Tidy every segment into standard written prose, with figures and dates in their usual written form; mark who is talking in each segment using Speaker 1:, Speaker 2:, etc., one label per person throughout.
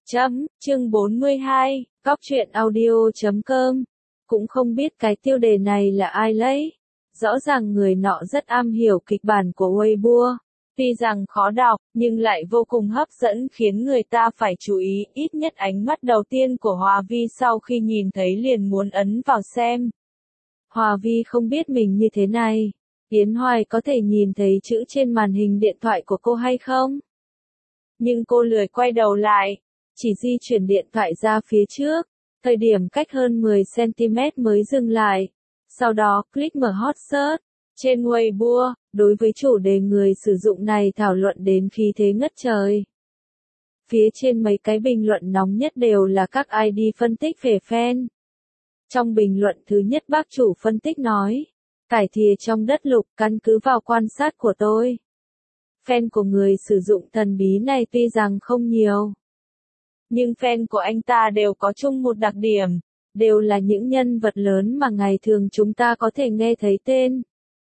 Speaker 1: Chương 42, Góc truyện audio.com. Cũng không biết cái tiêu đề này là ai lấy. Rõ ràng người nọ rất am hiểu kịch bản của Weibo. Tuy rằng khó đọc, nhưng lại vô cùng hấp dẫn khiến người ta phải chú ý. Ít nhất ánh mắt đầu tiên của Hòa Vi sau khi nhìn thấy liền muốn ấn vào xem. Hòa Vi không biết mình như thế này. Yến Hoài có thể nhìn thấy chữ trên màn hình điện thoại của cô hay không? Nhưng cô lười quay đầu lại. Chỉ di chuyển điện thoại ra phía trước, thời điểm cách hơn 10cm mới dừng lại. Sau đó, click mở hot search. Trên Weibo, đối với chủ đề người sử dụng này thảo luận đến khí thế ngất trời. Phía trên mấy cái bình luận nóng nhất đều là các ID phân tích về fan. Trong bình luận thứ nhất bác chủ phân tích nói, cải thìa trong đất lục căn cứ vào quan sát của tôi. Fan của người sử dụng thần bí này tuy rằng không nhiều. Nhưng fan của anh ta đều có chung một đặc điểm, đều là những nhân vật lớn mà ngày thường chúng ta có thể nghe thấy tên.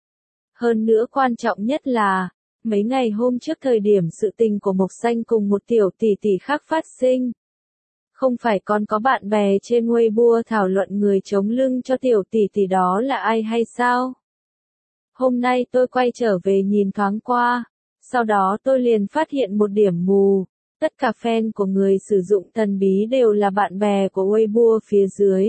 Speaker 1: Hơn nữa quan trọng nhất là, mấy ngày hôm trước thời điểm sự tình của Mộc Xanh cùng một tiểu tỷ tỷ khác phát sinh. Không phải còn có bạn bè trên Weibo thảo luận người chống lưng cho tiểu tỷ tỷ đó là ai hay sao? Hôm nay tôi quay trở về nhìn thoáng qua, sau đó tôi liền phát hiện một điểm mù. Tất cả fan của người sử dụng thần bí đều là bạn bè của Weibo phía dưới.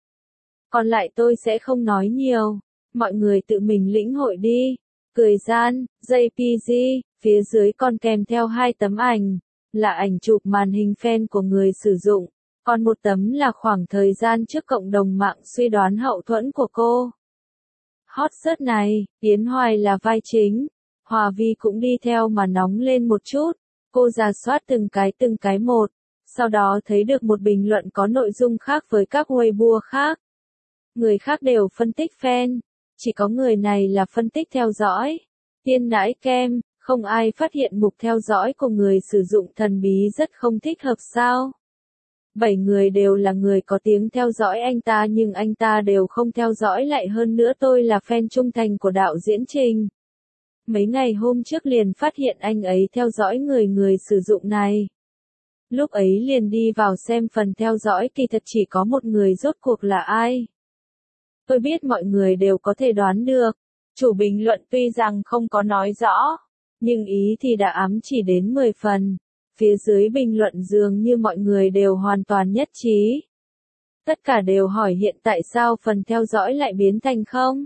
Speaker 1: Còn lại tôi sẽ không nói nhiều, mọi người tự mình lĩnh hội đi. Cười gian, JPG, phía dưới còn kèm theo 2 tấm ảnh, là ảnh chụp màn hình fan của người sử dụng, còn một tấm là khoảng thời gian trước cộng đồng mạng suy đoán hậu thuẫn của cô. Hot search này, Yến Hoài là vai chính, Hòa Vi cũng đi theo mà nóng lên một chút. Cô rà soát từng cái một, sau đó thấy được một bình luận có nội dung khác với các Weibo khác. Người khác đều phân tích fan, chỉ có người này là phân tích theo dõi. Tiên nãi kem, không ai phát hiện mục theo dõi của người sử dụng thần bí rất không thích hợp sao. 7 người đều là người có tiếng theo dõi anh ta nhưng anh ta đều không theo dõi lại, hơn nữa tôi là fan trung thành của đạo diễn Trình. Mấy ngày hôm trước liền phát hiện anh ấy theo dõi người sử dụng này. Lúc ấy liền đi vào xem phần theo dõi, kỳ thật chỉ có một người, rốt cuộc là ai. Tôi biết mọi người đều có thể đoán được. Chủ bình luận tuy rằng không có nói rõ, nhưng ý thì đã ám chỉ đến 10 phần. Phía dưới bình luận dường như mọi người đều hoàn toàn nhất trí. Tất cả đều hỏi hiện tại sao phần theo dõi lại biến thành không?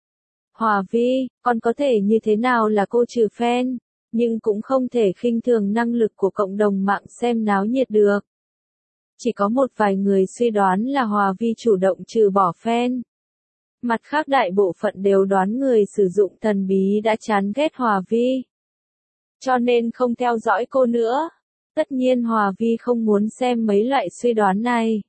Speaker 1: Hòa Vi, con có thể như thế nào là cô trừ fan, nhưng cũng không thể khinh thường năng lực của cộng đồng mạng xem náo nhiệt được. Chỉ có một vài người suy đoán là Hòa Vi chủ động trừ bỏ fan. Mặt khác đại bộ phận đều đoán người sử dụng thần bí đã chán ghét Hòa Vi, cho nên không theo dõi cô nữa. Tất nhiên Hòa Vi không muốn xem mấy loại suy đoán này.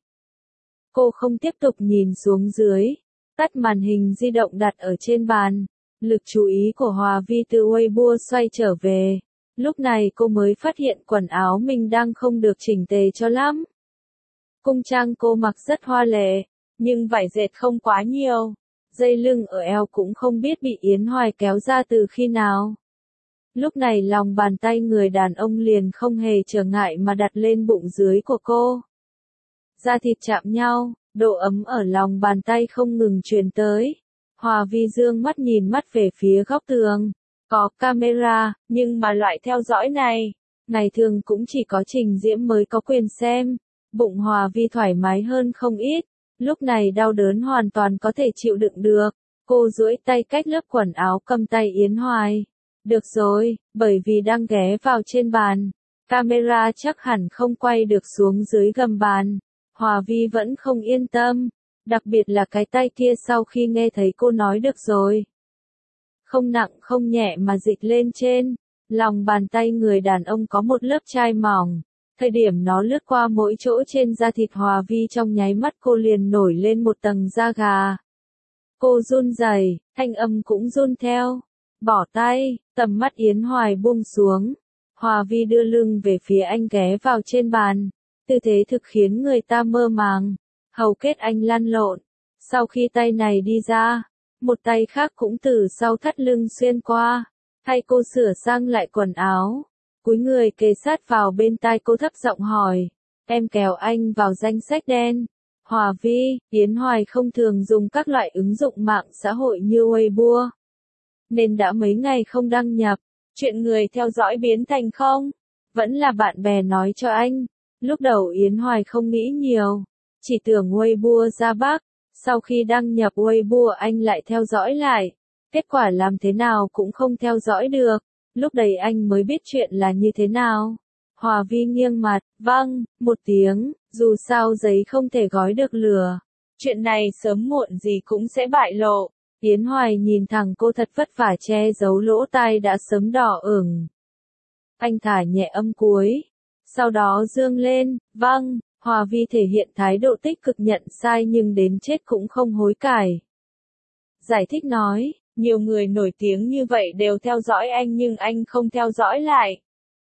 Speaker 1: Cô không tiếp tục nhìn xuống dưới. Tắt màn hình di động đặt ở trên bàn, lực chú ý của Hòa Vi từ Weibo xoay trở về. Lúc này cô mới phát hiện quần áo mình đang không được chỉnh tề cho lắm. Cung trang cô mặc rất hoa lệ, nhưng vải dệt không quá nhiều. Dây lưng ở eo cũng không biết bị Yến Hoài kéo ra từ khi nào. Lúc này lòng bàn tay người đàn ông liền không hề trở ngại mà đặt lên bụng dưới của cô. Da thịt chạm nhau. Độ ấm ở lòng bàn tay không ngừng truyền tới. Hòa Vi dương mắt nhìn mắt về phía góc tường. Có camera, nhưng mà loại theo dõi này, ngày thường cũng chỉ có Trình Diễm mới có quyền xem. Bụng Hòa Vi thoải mái hơn không ít. Lúc này đau đớn hoàn toàn có thể chịu đựng được. Cô duỗi tay cách lớp quần áo cầm tay Yến Hoài. Được rồi, bởi vì đang ghé vào trên bàn. Camera chắc hẳn không quay được xuống dưới gầm bàn. Hòa Vi vẫn không yên tâm, đặc biệt là cái tay kia sau khi nghe thấy cô nói được rồi. Không nặng không nhẹ mà dịch lên trên, lòng bàn tay người đàn ông có một lớp chai mỏng, thời điểm nó lướt qua mỗi chỗ trên da thịt Hòa Vi trong nháy mắt cô liền nổi lên một tầng da gà. Cô run rẩy, thanh âm cũng run theo, bỏ tay, tầm mắt Yến Hoài buông xuống. Hòa Vi đưa lưng về phía anh ghé vào trên bàn. Tư thế thực khiến người ta mơ màng, hầu kết anh lăn lộn. Sau khi tay này đi ra, một tay khác cũng từ sau thắt lưng xuyên qua, thay cô sửa sang lại quần áo. Cúi người kề sát vào bên tai cô thấp giọng hỏi, Em kéo anh vào danh sách đen. Hòa Vi, Yến Hoài không thường dùng các loại ứng dụng mạng xã hội như Weibo, nên đã mấy ngày không đăng nhập. Chuyện người theo dõi biến thành không? Vẫn là bạn bè nói cho anh. Lúc đầu Yến Hoài không nghĩ nhiều, chỉ tưởng Weibo ra bug. Sau khi đăng nhập Weibo anh lại theo dõi lại. Kết quả làm thế nào cũng không theo dõi được. Lúc đấy anh mới biết chuyện là như thế nào. Hòa Vi nghiêng mặt, vâng, một tiếng, dù sao giấy không thể gói được lửa. Chuyện này sớm muộn gì cũng sẽ bại lộ. Yến Hoài nhìn thẳng cô thật vất vả che giấu lỗ tai đã sớm đỏ ửng. Anh thả nhẹ âm cuối. Sau đó dương lên, vâng, Hòa Vi thể hiện thái độ tích cực nhận sai nhưng đến chết cũng không hối cải. Giải thích nói, nhiều người nổi tiếng như vậy đều theo dõi anh nhưng anh không theo dõi lại.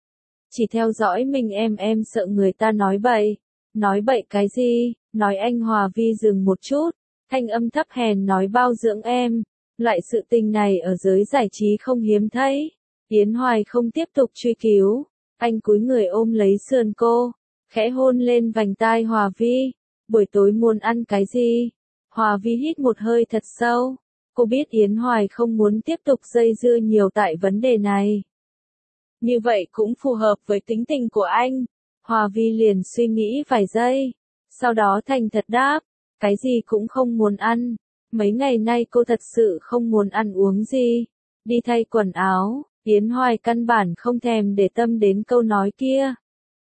Speaker 1: Chỉ theo dõi mình em sợ người ta nói bậy. Nói bậy cái gì? Nói anh. Hòa Vi dừng một chút, thanh âm thấp hèn nói bao dưỡng em. Loại sự tình này ở giới giải trí không hiếm thấy. Yến Hoài không tiếp tục truy cứu. Anh cúi người ôm lấy sườn cô, khẽ hôn lên vành tai Hòa Vi. Buổi tối muốn ăn cái gì? Hòa Vi hít một hơi thật sâu. Cô biết Yến Hoài không muốn tiếp tục dây dưa nhiều tại vấn đề này. Như vậy cũng phù hợp với tính tình của anh. Hòa Vi liền suy nghĩ vài giây. Sau đó thành thật đáp. Cái gì cũng không muốn ăn. Mấy ngày nay cô thật sự không muốn ăn uống gì. Đi thay quần áo. Yến Hoài căn bản không thèm để tâm đến câu nói kia.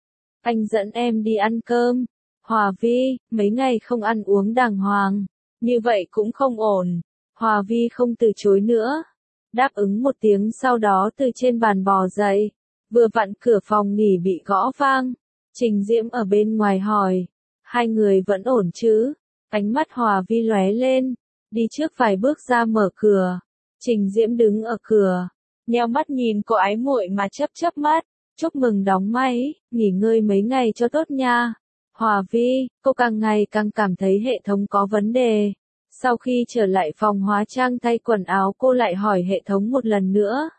Speaker 1: Anh dẫn em đi ăn cơm. Hòa Vi, mấy ngày không ăn uống đàng hoàng. Như vậy cũng không ổn. Hòa Vi không từ chối nữa. Đáp ứng một tiếng sau đó từ trên bàn bò dậy. Vừa vặn cửa phòng nghỉ bị gõ vang. Trình Diễm ở bên ngoài hỏi. Hai người vẫn ổn chứ? Ánh mắt Hòa Vi lóe lên. Đi trước vài bước ra mở cửa. Trình Diễm đứng ở cửa. Nheo mắt nhìn cô ái muội mà chớp mắt. Chúc mừng đóng máy, nghỉ ngơi mấy ngày cho tốt nha. Hòa Vi, cô càng ngày càng cảm thấy hệ thống có vấn đề. Sau khi trở lại phòng hóa trang thay quần áo cô lại hỏi hệ thống một lần nữa.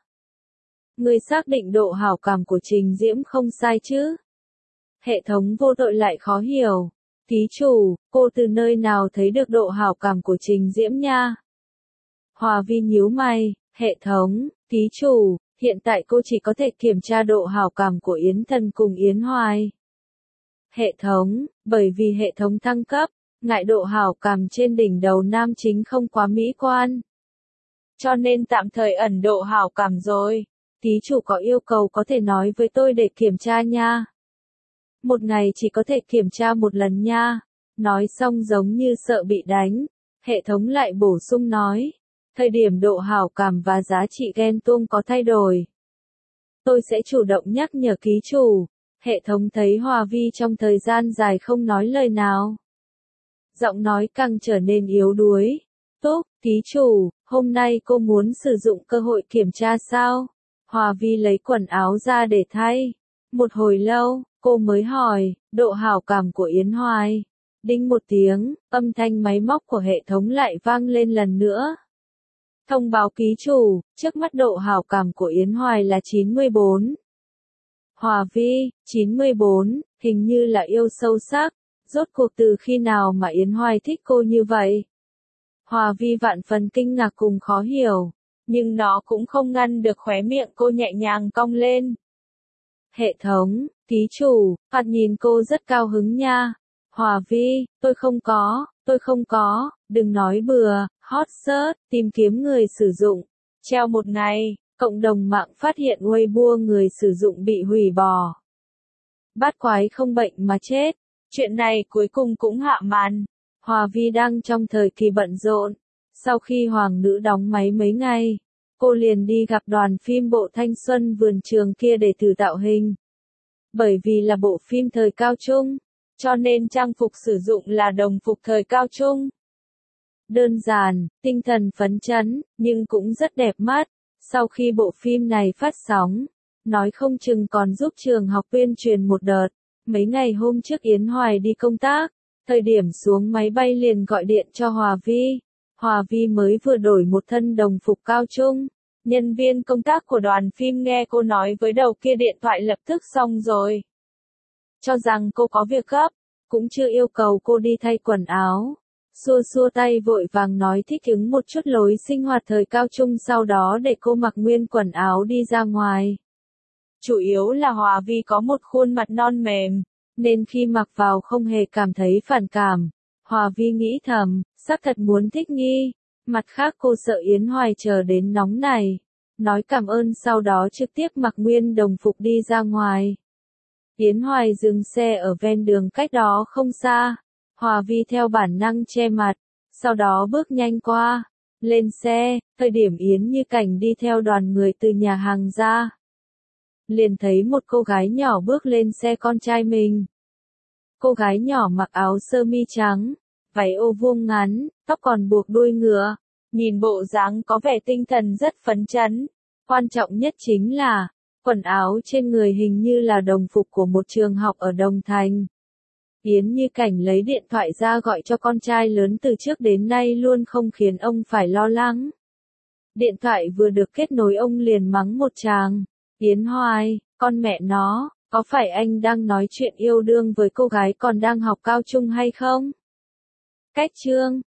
Speaker 1: Người xác định độ hảo cảm của Trình Diễm không sai chứ? Hệ thống vô tội lại khó hiểu. Ký chủ, cô từ nơi nào thấy được độ hảo cảm của Trình Diễm nha? Hòa Vi nhíu mày, hệ thống, ký chủ, hiện tại cô chỉ có thể kiểm tra độ hảo cảm của Yến Thần cùng Yến Hoài. Hệ thống, bởi vì hệ thống thăng cấp, ngại độ hảo cảm trên đỉnh đầu nam chính không quá mỹ quan. Cho nên tạm thời ẩn độ hảo cảm rồi. Ký chủ có yêu cầu có thể nói với tôi để kiểm tra nha. Một ngày chỉ có thể kiểm tra một lần nha. Nói xong giống như sợ bị đánh. Hệ thống lại bổ sung nói. Thời điểm độ hảo cảm và giá trị ghen tuông có thay đổi. Tôi sẽ chủ động nhắc nhở ký chủ. Hệ thống thấy Hòa Vi trong thời gian dài không nói lời nào. Giọng nói càng trở nên yếu đuối. Tốt, ký chủ, hôm nay cô muốn sử dụng cơ hội kiểm tra sao? Hòa Vi lấy quần áo ra để thay. Một hồi lâu, cô mới hỏi, độ hảo cảm của Yến Hoài. Đinh một tiếng, âm thanh máy móc của hệ thống lại vang lên lần nữa. Thông báo ký chủ, trước mắt độ hảo cảm của Yến Hoài là 94. Hòa Vi, 94, hình như là yêu sâu sắc. Rốt cuộc từ khi nào mà Yến Hoài thích cô như vậy? Hòa Vi vạn phần kinh ngạc cùng khó hiểu. Nhưng nó cũng không ngăn được khóe miệng cô nhẹ nhàng cong lên. Hệ thống, ký chủ, phạt nhìn cô rất cao hứng nha. Hòa Vi, tôi không có, đừng nói bừa, hot search, tìm kiếm người sử dụng. Treo một ngày, cộng đồng mạng phát hiện Weibo người sử dụng bị hủy bỏ. Bát quái không bệnh mà chết. Chuyện này cuối cùng cũng hạ màn. Hòa Vi đang trong thời kỳ bận rộn. Sau khi Hoàng nữ đóng máy mấy ngày, cô liền đi gặp đoàn phim bộ thanh xuân vườn trường kia để thử tạo hình. Bởi vì là bộ phim thời cao trung, cho nên trang phục sử dụng là đồng phục thời cao trung. Đơn giản, tinh thần phấn chấn, nhưng cũng rất đẹp mắt. Sau khi bộ phim này phát sóng, nói không chừng còn giúp trường học tuyên truyền một đợt. Mấy ngày hôm trước Yến Hoài đi công tác, thời điểm xuống máy bay liền gọi điện cho Hòa Vi. Hòa Vi mới vừa đổi một thân đồng phục cao trung. Nhân viên công tác của đoàn phim nghe cô nói với đầu kia điện thoại lập tức xong rồi. cho rằng cô có việc gấp, cũng chưa yêu cầu cô đi thay quần áo. Xua xua tay vội vàng nói thích ứng một chút lối sinh hoạt thời cao trung, sau đó để cô mặc nguyên quần áo đi ra ngoài. Chủ yếu là Hòa Vi có một khuôn mặt non mềm, nên khi mặc vào không hề cảm thấy phản cảm. Hòa Vi nghĩ thầm, xác thật muốn thích nghi. Mặt khác cô sợ Yến Hoài chờ đến nóng này. Nói cảm ơn sau đó trực tiếp mặc nguyên đồng phục đi ra ngoài. Yến Hoài dừng xe ở ven đường cách đó không xa. Hòa Vi theo bản năng che mặt, sau đó bước nhanh qua. Lên xe, thời điểm Yến Như Cảnh đi theo đoàn người từ nhà hàng ra. Liền thấy một cô gái nhỏ bước lên xe con trai mình. Cô gái nhỏ mặc áo sơ mi trắng, váy ô vuông ngắn, tóc còn buộc đuôi ngựa. Nhìn bộ dáng có vẻ tinh thần rất phấn chấn. Quan trọng nhất chính là, quần áo trên người hình như là đồng phục của một trường học ở Đồng Thành. Yến Như Cảnh lấy điện thoại ra gọi cho con trai lớn từ trước đến nay luôn không khiến ông phải lo lắng. Điện thoại vừa được kết nối ông liền mắng một tràng. Yến Hoài, con mẹ nó, có phải anh đang nói chuyện yêu đương với cô gái còn đang học cao trung hay không? Cách chương